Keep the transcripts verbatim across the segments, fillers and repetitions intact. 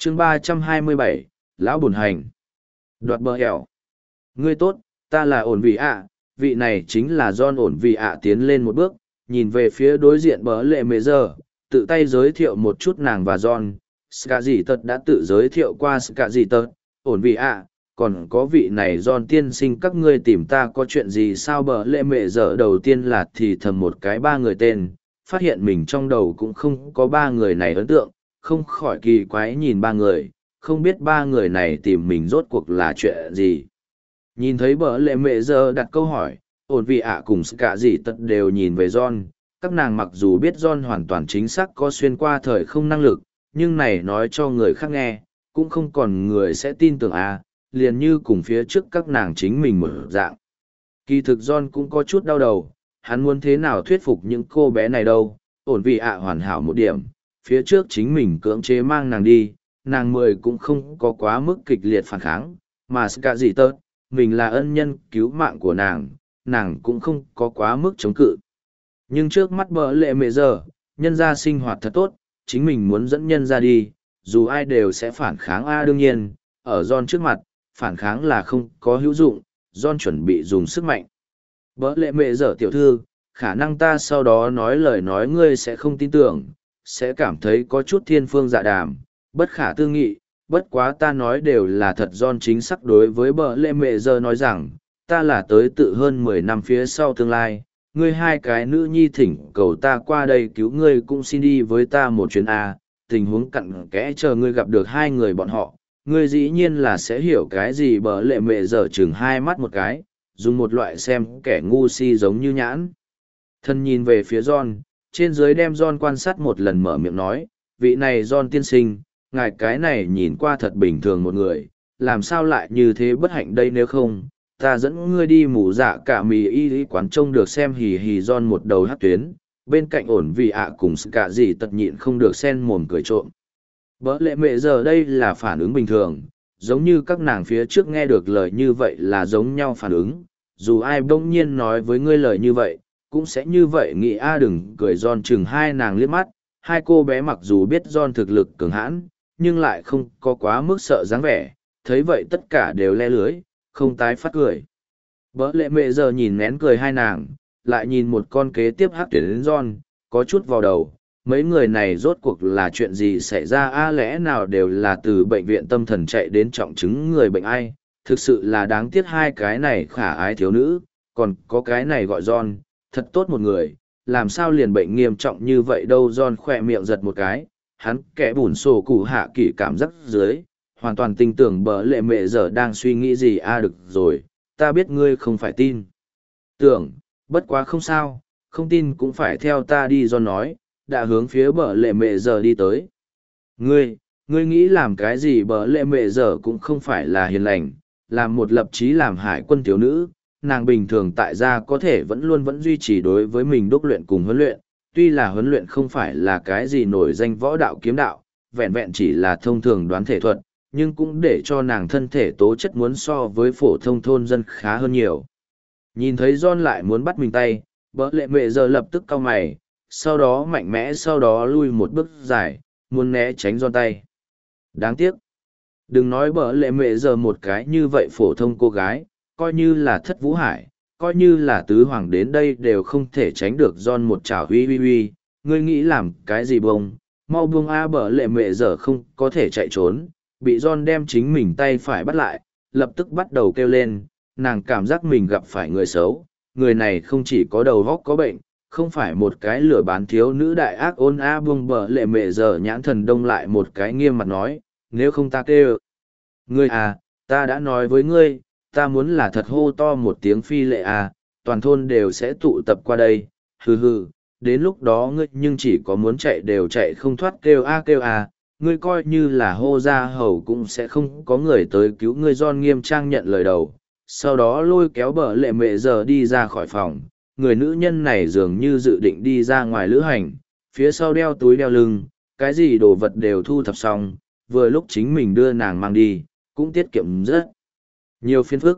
chương ba trăm hai mươi bảy, Lão Bùn Hành. Đoạt bờ hẻo. Ngươi tốt, ta là ổn vị ạ, vị này chính là John ổn vị ạ tiến lên một bước, nhìn về phía đối diện bờ lệ mề giờ, tự tay giới thiệu một chút nàng và John. Ska dị tật đã tự giới thiệu qua Ska dị tật, ổn vị ạ, còn có vị này John tiên sinh các ngươi tìm ta có chuyện gì sao bờ lệ mề giờ đầu tiên là thì thầm một cái ba người tên, phát hiện mình trong đầu cũng không có ba người này ấn tượng, không khỏi kỳ quái nhìn ba người, không biết ba người này tìm mình rốt cuộc là chuyện gì. Nhìn thấy bờ lệ mẹ giờ đặt câu hỏi, ổn vị ạ cùng cả gì tật đều nhìn về John, các nàng mặc dù biết John hoàn toàn chính xác có xuyên qua thời không năng lực, nhưng này nói cho người khác nghe, cũng không còn người sẽ tin tưởng à, liền như cùng phía trước các nàng chính mình một dạng. Kỳ thực John cũng có chút đau đầu, hắn muốn thế nào thuyết phục những cô bé này đâu, ổn vị ạ hoàn hảo một điểm, phía trước chính mình cưỡng chế mang nàng đi, nàng mười cũng không có quá mức kịch liệt phản kháng, mà cả gì tớt, mình là ân nhân cứu mạng của nàng, nàng cũng không có quá mức chống cự. Nhưng trước mắt bờ lệ mẹ giờ, nhân gia sinh hoạt thật tốt, chính mình muốn dẫn nhân ra đi, dù ai đều sẽ phản kháng a đương nhiên, ở John trước mặt, phản kháng là không có hữu dụng, John chuẩn bị dùng sức mạnh. Bờ lệ mẹ giờ tiểu thư, khả năng ta sau đó nói lời nói ngươi sẽ không tin tưởng, sẽ cảm thấy có chút thiên phương dạ đàm, bất khả tư nghị, bất quá ta nói đều là thật John chính xác đối với bờ lệ mẹ giờ nói rằng, ta là tới tự hơn mười năm phía sau tương lai, ngươi hai cái nữ nhi thỉnh cầu ta qua đây cứu ngươi cũng xin đi với ta một chuyến A, tình huống cặn kẽ chờ ngươi gặp được hai người bọn họ, ngươi dĩ nhiên là sẽ hiểu cái gì bờ lệ mẹ giờ chừng hai mắt một cái, dùng một loại xem kẻ ngu si giống như nhãn. Thân nhìn về phía John, trên dưới đem John quan sát một lần mở miệng nói, vị này John tiên sinh, ngài cái này nhìn qua thật bình thường một người, làm sao lại như thế bất hạnh đây nếu không, ta dẫn ngươi đi mù dạ cả mì y y quán trông được xem hì hì John một đầu hát tuyến, bên cạnh ổn vì ạ cùng cả gì tật nhịn không được sen mồm cười trộm. Bỡ lệ mẹ giờ đây là phản ứng bình thường, giống như các nàng phía trước nghe được lời như vậy là giống nhau phản ứng, dù ai bỗng nhiên nói với ngươi lời như vậy, cũng sẽ như vậy nghĩ a đừng cười John chừng hai nàng liếc mắt, hai cô bé mặc dù biết John thực lực cường hãn, nhưng lại không có quá mức sợ dáng vẻ, thấy vậy tất cả đều le lưới, không tái phát cười. Bỡ lệ mẹ giờ nhìn nén cười hai nàng, lại nhìn một con kế tiếp hát tuyển đến John, có chút vào đầu, mấy người này rốt cuộc là chuyện gì xảy ra a lẽ nào đều là từ bệnh viện tâm thần chạy đến trọng chứng người bệnh ai, thực sự là đáng tiếc hai cái này khả ái thiếu nữ, còn có cái này gọi John, thật tốt một người, làm sao liền bệnh nghiêm trọng như vậy đâu John khỏe miệng giật một cái, hắn kẻ bùn sổ cụ hạ kỷ cảm giác dưới, hoàn toàn tin tưởng bờ lệ mẹ giờ đang suy nghĩ gì a được rồi, ta biết ngươi không phải tin. Tưởng, bất quá không sao, không tin cũng phải theo ta đi John nói, đã hướng phía bờ lệ mẹ giờ đi tới. Ngươi, ngươi nghĩ làm cái gì bờ lệ mẹ giờ cũng không phải là hiền lành, làm một lập chí làm hải quân thiếu nữ, nàng bình thường tại gia có thể vẫn luôn vẫn duy trì đối với mình đúc luyện cùng huấn luyện, tuy là huấn luyện không phải là cái gì nổi danh võ đạo kiếm đạo, vẹn vẹn chỉ là thông thường đoán thể thuật, nhưng cũng để cho nàng thân thể tố chất muốn so với phổ thông thôn dân khá hơn nhiều. Nhìn thấy John lại muốn bắt mình tay, bỡ lệ mẹ giờ lập tức cau mày, sau đó mạnh mẽ sau đó lui một bước dài, muốn né tránh John tay. Đáng tiếc. Đừng nói bỡ lệ mẹ giờ một cái như vậy phổ thông cô gái, coi như là thất vũ hải, coi như là tứ hoàng đến đây đều không thể tránh được John một chảo huy huy huy, ngươi nghĩ làm cái gì bông, mau buông a bỡ lệ mẹ giờ không có thể chạy trốn, bị John đem chính mình tay phải bắt lại, lập tức bắt đầu kêu lên, nàng cảm giác mình gặp phải người xấu, người này không chỉ có đầu óc có bệnh, không phải một cái lửa bán thiếu nữ đại ác ôn a buông bỡ lệ mẹ giờ nhãn thần đông lại một cái nghiêm mặt nói, nếu không ta kêu. Ngươi à, ta đã nói với ngươi, ta muốn là thật hô to một tiếng phi lệ à, toàn thôn đều sẽ tụ tập qua đây, hừ hừ, đến lúc đó ngươi nhưng chỉ có muốn chạy đều chạy không thoát kêu a kêu a, ngươi coi như là hô ra hầu cũng sẽ không có người tới cứu ngươi. John nghiêm trang nhận lời đầu, sau đó lôi kéo bờ lệ mẹ giờ đi ra khỏi phòng, người nữ nhân này dường như dự định đi ra ngoài lữ hành, phía sau đeo túi đeo lưng, cái gì đồ vật đều thu thập xong, vừa lúc chính mình đưa nàng mang đi, cũng tiết kiệm rất nhiều phiền phức.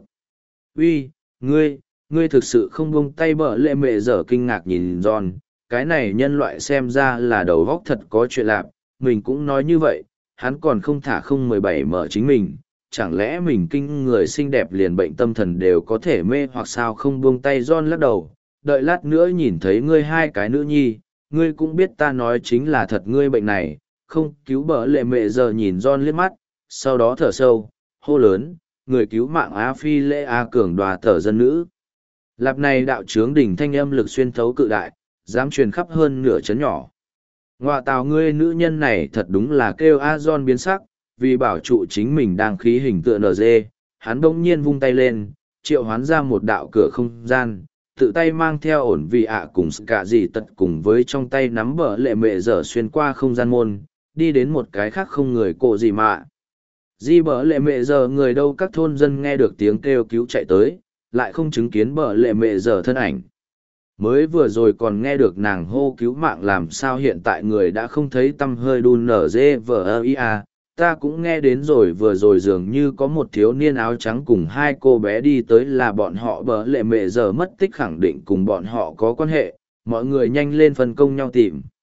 Uy, ngươi, ngươi thực sự không buông tay bờ lệ mẹ giờ kinh ngạc nhìn John, cái này nhân loại xem ra là đầu góc thật có chuyện lạ, mình cũng nói như vậy, hắn còn không thả không mười bảy mở chính mình, chẳng lẽ mình kinh người xinh đẹp liền bệnh tâm thần đều có thể mê hoặc sao không buông tay John lắc đầu, đợi lát nữa nhìn thấy ngươi hai cái nữ nhi, ngươi cũng biết ta nói chính là thật ngươi bệnh này, không cứu bỡ lệ mẹ giờ nhìn John liếc mắt, sau đó thở sâu, hô lớn, người cứu mạng Á Phi lễ A cường đoà tờ dân nữ. Lạp này đạo trướng đỉnh thanh âm lực xuyên thấu cự đại, dám truyền khắp hơn nửa chấn nhỏ. Ngoạ tào ngươi nữ nhân này thật đúng là kêu A John biến sắc, vì bảo trụ chính mình đang khí hình tựa nở dê, hắn bỗng nhiên vung tay lên, triệu hoán ra một đạo cửa không gian, tự tay mang theo ổn vị ạ cùng cả gì tật cùng với trong tay nắm bờ lệ mệ dở xuyên qua không gian môn, đi đến một cái khác không người cổ gì mà. Di bờ lệ mệ giờ người đâu các thôn dân nghe được tiếng kêu cứu chạy tới, lại không chứng kiến bờ lệ mệ giờ thân ảnh. Mới vừa rồi còn nghe được nàng hô cứu mạng làm sao hiện tại người đã không thấy tâm hơi đun nở dê vờ ơ ia, ta cũng nghe đến rồi vừa rồi dường như có một thiếu niên áo trắng cùng hai cô bé đi tới là bọn họ bờ lệ mệ giờ mất tích khẳng định cùng bọn họ có quan hệ, mọi người nhanh lên phân công nhau tìm.